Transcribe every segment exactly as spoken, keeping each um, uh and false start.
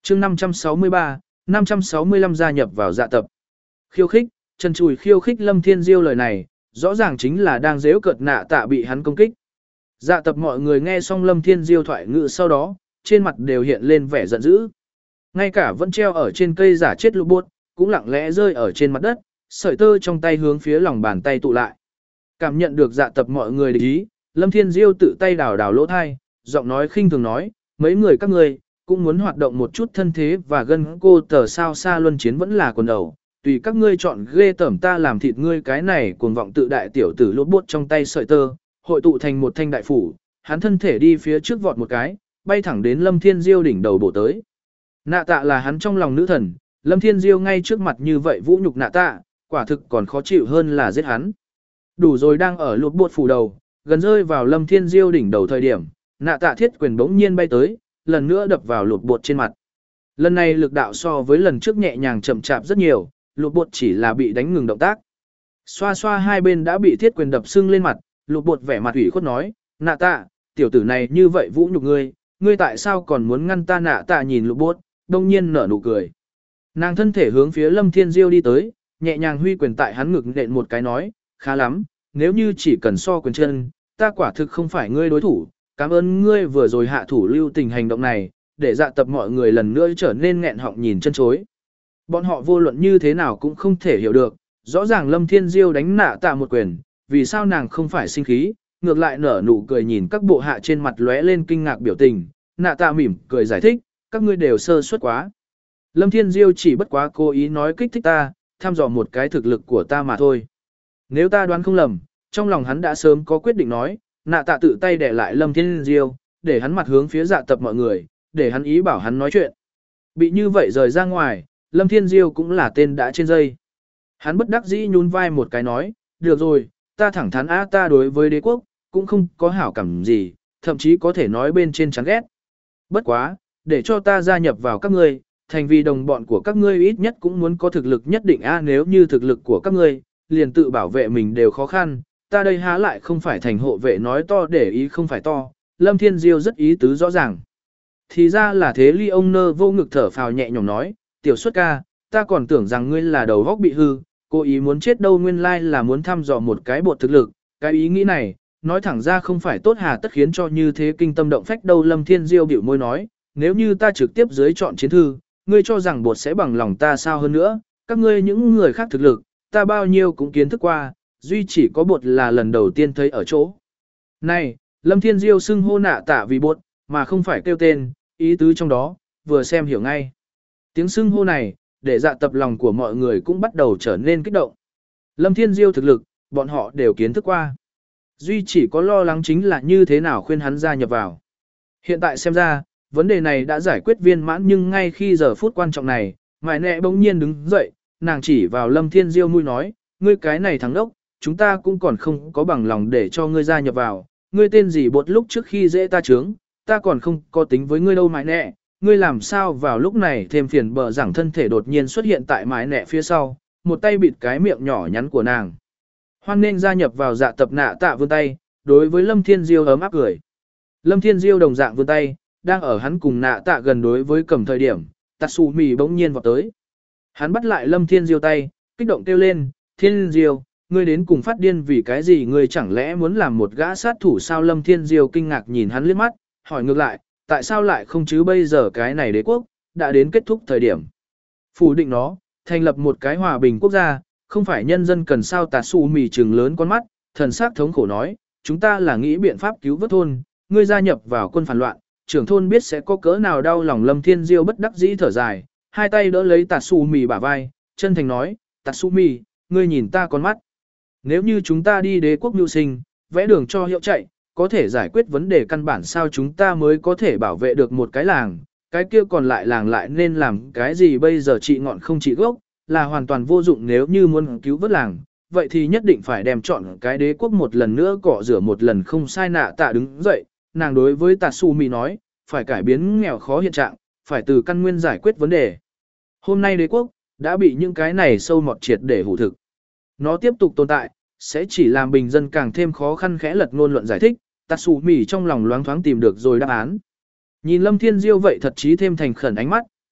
chương năm trăm sáu mươi ba, năm trăm sáu mươi lăm gia nhập vào dạ tập. Khiêu khích, Trần Trùi khiêu khích Lâm Thiên Diêu lời này, rõ ràng chính là đang giễu cợt nạ tạ bị hắn công kích. Dạ tập mọi người nghe xong Lâm Thiên Diêu thoại ngữ sau đó, trên mặt đều hiện lên vẻ giận dữ. Ngay cả vẫn treo ở trên cây giả chết lũ bột, cũng lặng lẽ rơi ở trên mặt đất, sợi tơ trong tay hướng phía lòng bàn tay tụ lại. Cảm nhận được dạ tập mọi người để ý, Lâm Thiên Diêu tự tay đào đào lỗ thai, giọng nói khinh thường nói, mấy người các ngươi cũng muốn hoạt động một chút thân thế và gân cô tờ sao xa luân chiến vẫn là quần đầu, tùy các ngươi chọn ghê tởm ta làm thịt ngươi cái này cuồng vọng tự đại tiểu tử lỗ bốt trong tay sợi tơ, hội tụ thành một thanh đại phủ, hắn thân thể đi phía trước vọt một cái, bay thẳng đến Lâm Thiên Diêu đỉnh đầu bổ tới. Nạ tạ là hắn trong lòng nữ thần, Lâm Thiên Diêu ngay trước mặt như vậy vũ nhục nạ tạ, quả thực còn khó chịu hơn là giết hắn. Đủ rồi đang ở lột bột phủ đầu, gần rơi vào Lâm Thiên Diêu đỉnh đầu thời điểm, nạ tạ thiết quyền bỗng nhiên bay tới, lần nữa đập vào lột bột trên mặt. Lần này lực đạo so với lần trước nhẹ nhàng chậm chạp rất nhiều, lột bột chỉ là bị đánh ngừng động tác. Xoa xoa hai bên đã bị thiết quyền đập sưng lên mặt, lột bột vẻ mặt ủy khuất nói, nạ tạ, tiểu tử này như vậy vũ nhục ngươi, ngươi tại sao còn muốn ngăn ta? Nạ tạ nhìn lột bột, đông nhiên nở nụ cười. Nàng thân thể hướng phía Lâm Thiên Diêu đi tới, nhẹ nhàng huy quyền tại hắn ngực nện một cái nói, khá lắm, nếu như chỉ cần so quyền chân, ta quả thực không phải ngươi đối thủ, cảm ơn ngươi vừa rồi hạ thủ lưu tình hành động này, để dạ tập mọi người lần nữa trở nên nghẹn họng nhìn chân chối. Bọn họ vô luận như thế nào cũng không thể hiểu được, rõ ràng Lâm Thiên Diêu đánh nạ tạ một quyền, vì sao nàng không phải sinh khí, ngược lại nở nụ cười nhìn các bộ hạ trên mặt lóe lên kinh ngạc biểu tình, nạ tạ mỉm cười giải thích, các ngươi đều sơ suất quá. Lâm Thiên Diêu chỉ bất quá cố ý nói kích thích ta, thăm dò một cái thực lực của ta mà thôi. Nếu ta đoán không lầm, trong lòng hắn đã sớm có quyết định nói, nạ tạ tự tay để lại Lâm Thiên Diêu, để hắn mặt hướng phía dạ tập mọi người, để hắn ý bảo hắn nói chuyện. Bị như vậy rời ra ngoài, Lâm Thiên Diêu cũng là tên đã trên dây. Hắn bất đắc dĩ nhún vai một cái nói, được rồi, ta thẳng thắn á ta đối với đế quốc, cũng không có hảo cảm gì, thậm chí có thể nói bên trên chán ghét. Bất quá, để cho ta gia nhập vào các ngươi, thành vì đồng bọn của các ngươi ít nhất cũng muốn có thực lực nhất định a nếu như thực lực của các ngươi, liền tự bảo vệ mình đều khó khăn, ta đây há lại không phải thành hộ vệ nói to để ý không phải to, Lâm Thiên Diêu rất ý tứ rõ ràng. Thì ra là thế Ly ông nơ vô ngực thở phào nhẹ nhõm nói, tiểu xuất ca, ta còn tưởng rằng ngươi là đầu góc bị hư, cố ý muốn chết đâu nguyên lai là muốn thăm dò một cái bột thực lực, cái ý nghĩ này, nói thẳng ra không phải tốt hà tất khiến cho như thế kinh tâm động phách đâu Lâm Thiên Diêu bĩu môi nói, nếu như ta trực tiếp dưới chọn chiến thư, ngươi cho rằng bột sẽ bằng lòng ta sao hơn nữa, các ngươi những người khác thực lực, ta bao nhiêu cũng kiến thức qua, duy chỉ có bột là lần đầu tiên thấy ở chỗ. Này, Lâm Thiên Diêu xưng hô nạ tạ vì bột, mà không phải kêu tên, ý tứ trong đó, vừa xem hiểu ngay. Tiếng xưng hô này, để dạ tập lòng của mọi người cũng bắt đầu trở nên kích động. Lâm Thiên Diêu thực lực, bọn họ đều kiến thức qua. Duy chỉ có lo lắng chính là như thế nào khuyên hắn gia nhập vào. Hiện tại xem ra, vấn đề này đã giải quyết viên mãn nhưng ngay khi giờ phút quan trọng này, mải nẹ bỗng nhiên đứng dậy, nàng chỉ vào Lâm Thiên Diêu mũi nói, ngươi cái này thằng đốc, chúng ta cũng còn không có bằng lòng để cho ngươi gia nhập vào, ngươi tên gì bột lúc trước khi dễ ta trướng, ta còn không có tính với ngươi đâu mải nẹ, ngươi làm sao vào lúc này thêm phiền bờ rằng thân thể đột nhiên xuất hiện tại mải nẹ phía sau, một tay bịt cái miệng nhỏ nhắn của nàng. Hoan nên gia nhập vào dạ tập nạ tạ vươn tay, đối với Lâm Thiên Diêu ấm áp cười. Lâm Thiên Diêu đồng dạng vươn tay, đang ở hắn cùng nạ tạ gần đối với cầm thời điểm, Tatsumi bỗng nhiên vọt tới. Hắn bắt lại Lâm Thiên Diêu tay, kích động kêu lên, Thiên Diêu, ngươi đến cùng phát điên vì cái gì ngươi chẳng lẽ muốn làm một gã sát thủ sao Lâm Thiên Diêu kinh ngạc nhìn hắn liếc mắt, hỏi ngược lại, tại sao lại không chứ bây giờ cái này đế quốc, đã đến kết thúc thời điểm. Phủ định nó, thành lập một cái hòa bình quốc gia, không phải nhân dân cần sao Tatsumi trừng lớn con mắt, thần sắc thống khổ nói, chúng ta là nghĩ biện pháp cứu vớt thôn, ngươi gia nhập vào quân phản loạn, trưởng thôn biết sẽ có cỡ nào đau lòng Lâm Thiên Diêu bất đắc dĩ thở dài, hai tay đỡ lấy Tatsumi bả vai, chân thành nói, Tatsumi, ngươi nhìn ta con mắt. Nếu như chúng ta đi đế quốc nhu sinh, vẽ đường cho hiệu chạy, có thể giải quyết vấn đề căn bản sao chúng ta mới có thể bảo vệ được một cái làng, cái kia còn lại làng lại nên làm cái gì bây giờ trị ngọn không trị gốc, là hoàn toàn vô dụng nếu như muốn cứu vớt làng, vậy thì nhất định phải đem chọn cái đế quốc một lần nữa cọ rửa một lần không sai nạ tạ đứng dậy, nàng đối với Tatsumi nói, phải cải biến nghèo khó hiện trạng, phải từ căn nguyên giải quyết vấn đề. Hôm nay đế quốc, đã bị những cái này sâu mọt triệt để hủ thực. Nó tiếp tục tồn tại, sẽ chỉ làm bình dân càng thêm khó khăn khẽ lật ngôn luận giải thích, Tatsumi trong lòng loáng thoáng tìm được rồi đáp án. Nhìn Lâm Thiên Diêu vậy thật chí thêm thành khẩn ánh mắt,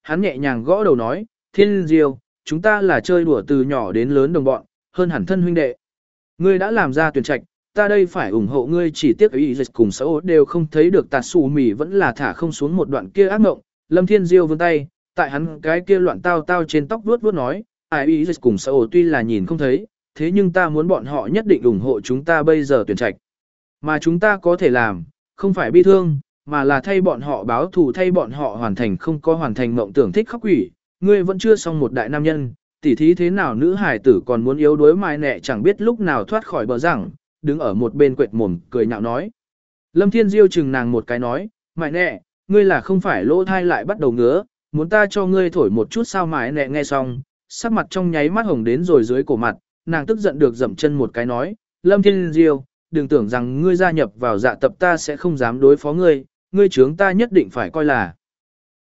Hắn nhẹ nhàng gõ đầu nói, Thiên Diêu, chúng ta là chơi đùa từ nhỏ đến lớn đồng bọn, hơn hẳn thân huynh đệ. Ngươi đã làm ra tuyển trạch, ta đây phải ủng hộ ngươi, chỉ tiếc ý dịch cùng xã hội đều không thấy được tạt xù mì vẫn là thả không xuống một đoạn kia ác mộng. Lâm Thiên Diêu vươn tay, tại hắn cái kia loạn tao tao trên tóc vuốt vuốt nói, ai ý dịch cùng xã hội tuy là nhìn không thấy, thế nhưng ta muốn bọn họ nhất định ủng hộ chúng ta bây giờ tuyển trạch. Mà chúng ta có thể làm, không phải bi thương, mà là thay bọn họ báo thù, thay bọn họ hoàn thành không có hoàn thành mộng tưởng thích khóc quỷ. Ngươi vẫn chưa xong một đại nam nhân, tỉ thí thế nào nữ hải tử còn muốn yếu đuối mài nẹ chẳng biết lúc nào thoát khỏi bờ rằng, đứng ở một bên quệt mồm cười nhạo nói. Lâm Thiên Diêu chừng nàng một cái nói, mài nẹ, ngươi là không phải lỗ thai lại bắt đầu ngứa, muốn ta cho ngươi thổi một chút sao? Mài nẹ nghe xong, sắc mặt trong nháy mắt hồng đến rồi dưới cổ mặt, nàng tức giận được dậm chân một cái nói, Lâm Thiên Diêu, đừng tưởng rằng ngươi gia nhập vào dạ tập ta sẽ không dám đối phó ngươi, ngươi chướng ta nhất định phải coi là.